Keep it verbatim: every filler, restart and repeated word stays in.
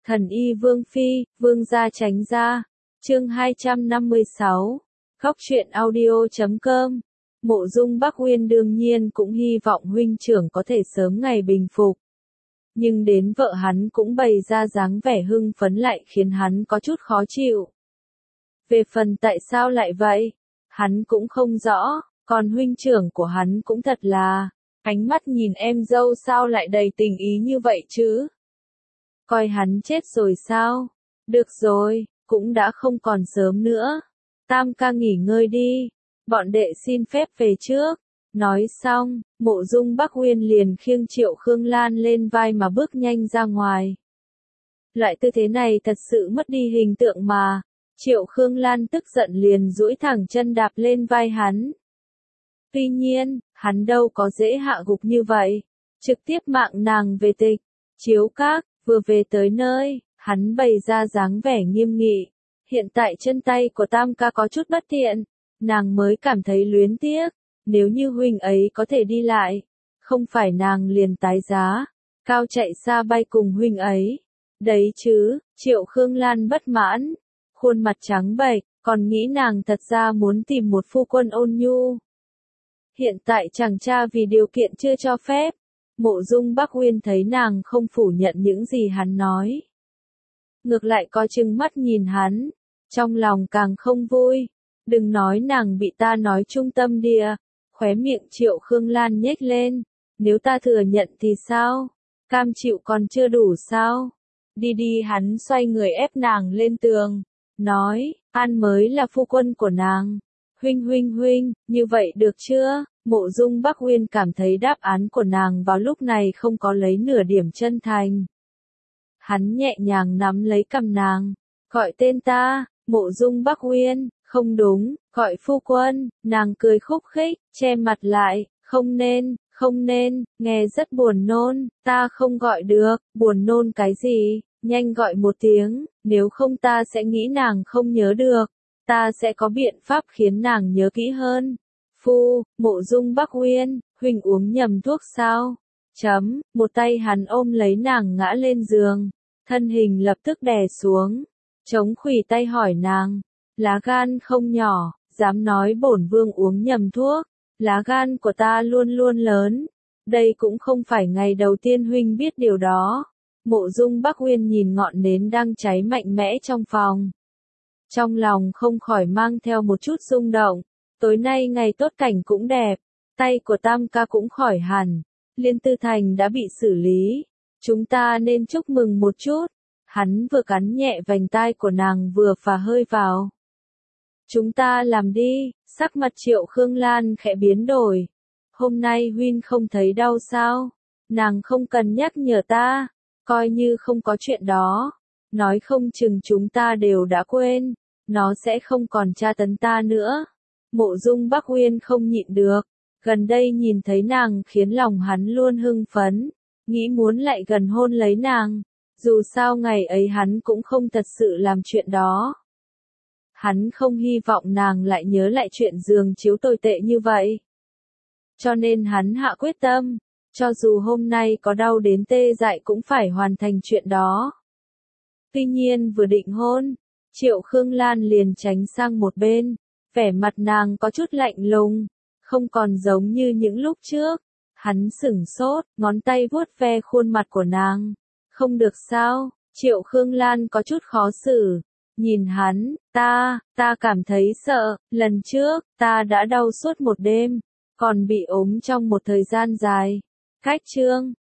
Thần y Vương Phi, Vương gia tránh ra. Chương hai trăm năm mươi sáu. Góc truyện audio chấm com. Mộ Dung Bắc Uyên đương nhiên cũng hy vọng huynh trưởng có thể sớm ngày bình phục. Nhưng đến vợ hắn cũng bày ra dáng vẻ hưng phấn lại khiến hắn có chút khó chịu. Về phần tại sao lại vậy, hắn cũng không rõ, còn huynh trưởng của hắn cũng thật là, ánh mắt nhìn em dâu sao lại đầy tình ý như vậy chứ? Coi hắn chết rồi sao? Được rồi, cũng đã không còn sớm nữa. Tam ca nghỉ ngơi đi, bọn đệ xin phép về trước. Nói xong, Mộ Dung Bắc Uyên liền khiêng Triệu Khương Lan lên vai mà bước nhanh ra ngoài. Loại tư thế này thật sự mất đi hình tượng mà. Triệu Khương Lan tức giận liền duỗi thẳng chân đạp lên vai hắn. Tuy nhiên, hắn đâu có dễ hạ gục như vậy. Trực tiếp mạng nàng về tịch. Chiếu các, vừa về tới nơi, hắn bày ra dáng vẻ nghiêm nghị. Hiện tại chân tay của Tam ca có chút bất tiện. Nàng mới cảm thấy luyến tiếc. Nếu như huynh ấy có thể đi lại, không phải nàng liền tái giá, cao chạy xa bay cùng huynh ấy. Đấy chứ, Triệu Khương Lan bất mãn, khuôn mặt trắng bệch, còn nghĩ nàng thật ra muốn tìm một phu quân ôn nhu. Hiện tại chàng cha vì điều kiện chưa cho phép, Mộ Dung Bắc Uyên thấy nàng không phủ nhận những gì hắn nói. Ngược lại coi chừng mắt nhìn hắn, trong lòng càng không vui. Đừng nói nàng bị ta nói trung tâm địa. Khóe miệng Triệu Khương Lan nhếch lên, nếu ta thừa nhận thì sao? Cam chịu còn chưa đủ sao? Đi đi, hắn xoay người ép nàng lên tường, nói, An mới là phu quân của nàng. Huynh huynh huynh, như vậy được chưa? Mộ Dung Bắc Uyên cảm thấy đáp án của nàng vào lúc này không có lấy nửa điểm chân thành. Hắn nhẹ nhàng nắm lấy cằm nàng, gọi tên ta, Mộ Dung Bắc Uyên. Không đúng, gọi phu quân, nàng cười khúc khích, che mặt lại, không nên, không nên, nghe rất buồn nôn, ta không gọi được, buồn nôn cái gì, nhanh gọi một tiếng, nếu không ta sẽ nghĩ nàng không nhớ được, ta sẽ có biện pháp khiến nàng nhớ kỹ hơn. Phu, Mộ Dung Bắc Uyên, huynh uống nhầm thuốc sao? Chấm, một tay hắn ôm lấy nàng ngã lên giường, thân hình lập tức đè xuống, chống khuỷu tay hỏi nàng. Lá gan không nhỏ, dám nói bổn vương uống nhầm thuốc, lá gan của ta luôn luôn lớn. Đây cũng không phải ngày đầu tiên huynh biết điều đó. Mộ Dung Bắc Uyên nhìn ngọn nến đang cháy mạnh mẽ trong phòng. Trong lòng không khỏi mang theo một chút rung động. Tối nay ngày tốt cảnh cũng đẹp, tay của Tam ca cũng khỏi hẳn. Liên Tư Thành đã bị xử lý. Chúng ta nên chúc mừng một chút. Hắn vừa cắn nhẹ vành tai của nàng vừa phả hơi vào. Chúng ta làm đi, sắc mặt Triệu Khương Lan khẽ biến đổi. Hôm nay huynh không thấy đau sao? Nàng không cần nhắc nhở ta, coi như không có chuyện đó. Nói không chừng chúng ta đều đã quên, nó sẽ không còn tra tấn ta nữa. Mộ Dung Bắc Uyên không nhịn được, gần đây nhìn thấy nàng khiến lòng hắn luôn hưng phấn, nghĩ muốn lại gần hôn lấy nàng. Dù sao ngày ấy hắn cũng không thật sự làm chuyện đó. Hắn không hy vọng nàng lại nhớ lại chuyện giường chiếu tồi tệ như vậy. Cho nên hắn hạ quyết tâm, cho dù hôm nay có đau đến tê dại cũng phải hoàn thành chuyện đó. Tuy nhiên vừa định hôn, Triệu Khương Lan liền tránh sang một bên, vẻ mặt nàng có chút lạnh lùng, không còn giống như những lúc trước. Hắn sửng sốt, ngón tay vuốt ve khuôn mặt của nàng. Không được sao? Triệu Khương Lan có chút khó xử. Nhìn hắn, ta, ta cảm thấy sợ, lần trước, ta đã đau suốt một đêm, còn bị ốm trong một thời gian dài. Cách chương,